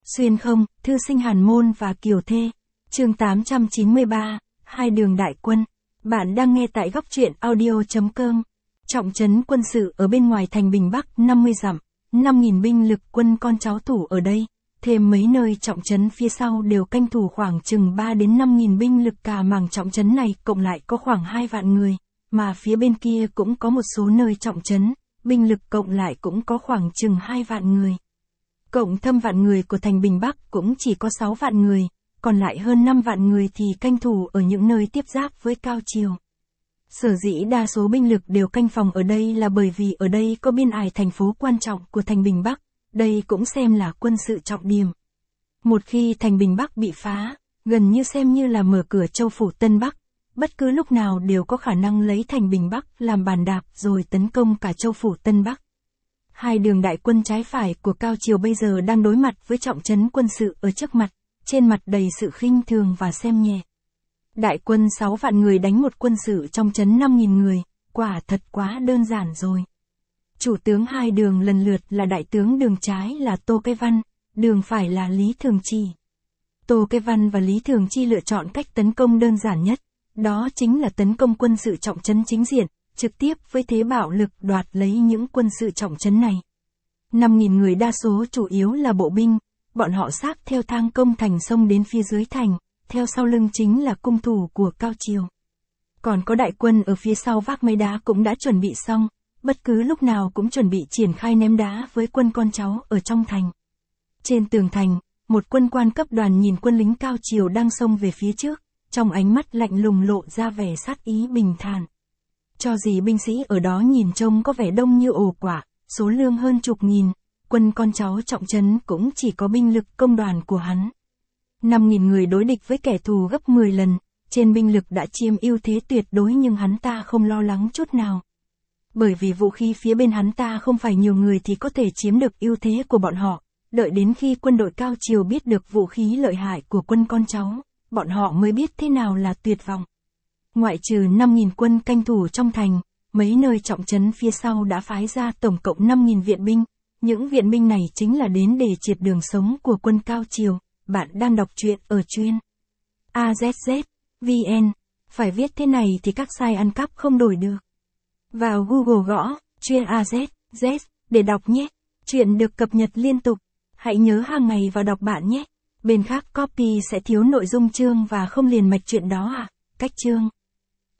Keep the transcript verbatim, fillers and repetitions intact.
Xuyên không, thư sinh Hàn Môn và Kiều Thê. Chương tám trăm chín mươi ba, Hai đường đại quân. Bạn đang nghe tại góc truyện audio chấm com. Trọng trấn quân sự ở bên ngoài thành Bình Bắc năm mươi dặm, năm nghìn binh lực quân con cháu thủ ở đây, thêm mấy nơi trọng trấn phía sau đều canh thủ khoảng chừng ba đến năm nghìn binh lực, cả mảng trọng trấn này cộng lại có khoảng hai vạn người, mà phía bên kia cũng có một số nơi trọng trấn, binh lực cộng lại cũng có khoảng chừng hai vạn người. Cộng thâm vạn người của thành Bình Bắc cũng chỉ có sáu vạn người, còn lại hơn năm vạn người thì canh thủ ở những nơi tiếp giáp với Cao Triều. Sở dĩ đa số binh lực đều canh phòng ở đây là bởi vì ở đây có biên ải thành phố quan trọng của thành Bình Bắc, đây cũng xem là quân sự trọng điểm. Một khi thành Bình Bắc bị phá, gần như xem như là mở cửa châu phủ Tân Bắc, bất cứ lúc nào đều có khả năng lấy thành Bình Bắc làm bàn đạp rồi tấn công cả châu phủ Tân Bắc. Hai đường đại quân trái phải của Cao Triều bây giờ đang đối mặt với trọng trấn quân sự ở trước mặt, trên mặt đầy sự khinh thường và xem nhẹ. Đại quân sáu vạn người đánh một quân sự trong trấn năm nghìn người, quả thật quá đơn giản rồi. Chủ tướng hai đường lần lượt là đại tướng đường trái là Tô Cái Văn, đường phải là Lý Thường Chi. Tô Cái Văn và Lý Thường Chi lựa chọn cách tấn công đơn giản nhất, đó chính là tấn công quân sự trọng trấn chính diện, trực tiếp với thế bạo lực đoạt lấy những quân sự trọng trấn này. năm nghìn người đa số chủ yếu là bộ binh, bọn họ xác theo thang công thành sông đến phía dưới thành, theo sau lưng chính là cung thủ của Cao Triều. Còn có đại quân ở phía sau vác mấy đá cũng đã chuẩn bị xong, bất cứ lúc nào cũng chuẩn bị triển khai ném đá với quân con cháu ở trong thành. Trên tường thành, một quân quan cấp đoàn nhìn quân lính Cao Triều đang xông về phía trước, trong ánh mắt lạnh lùng lộ ra vẻ sát ý bình thản. Cho gì binh sĩ ở đó nhìn trông có vẻ đông như ổ quả, số lượng hơn chục nghìn, quân con cháu trọng trấn cũng chỉ có binh lực công đoàn của hắn. năm nghìn người đối địch với kẻ thù gấp mười lần, trên binh lực đã chiếm ưu thế tuyệt đối, nhưng hắn ta không lo lắng chút nào. Bởi vì vũ khí phía bên hắn ta không phải nhiều người thì có thể chiếm được ưu thế của bọn họ, đợi đến khi quân đội Cao Triều biết được vũ khí lợi hại của quân con cháu, bọn họ mới biết thế nào là tuyệt vọng. Ngoại trừ năm nghìn quân canh thủ trong thành, mấy nơi trọng trấn phía sau đã phái ra tổng cộng năm nghìn viện binh, những viện binh này chính là đến để triệt đường sống của quân Cao Triều. Bạn đang đọc truyện ở chuyên a zét zét vê en, phải viết thế này thì các site ăn cắp không đổi được. Vào Google gõ chuyên a zét zét để đọc nhé. Chuyện được cập nhật liên tục, hãy nhớ hàng ngày vào đọc bạn nhé. Bên khác copy sẽ thiếu nội dung chương và không liền mạch chuyện đó à. Cách chương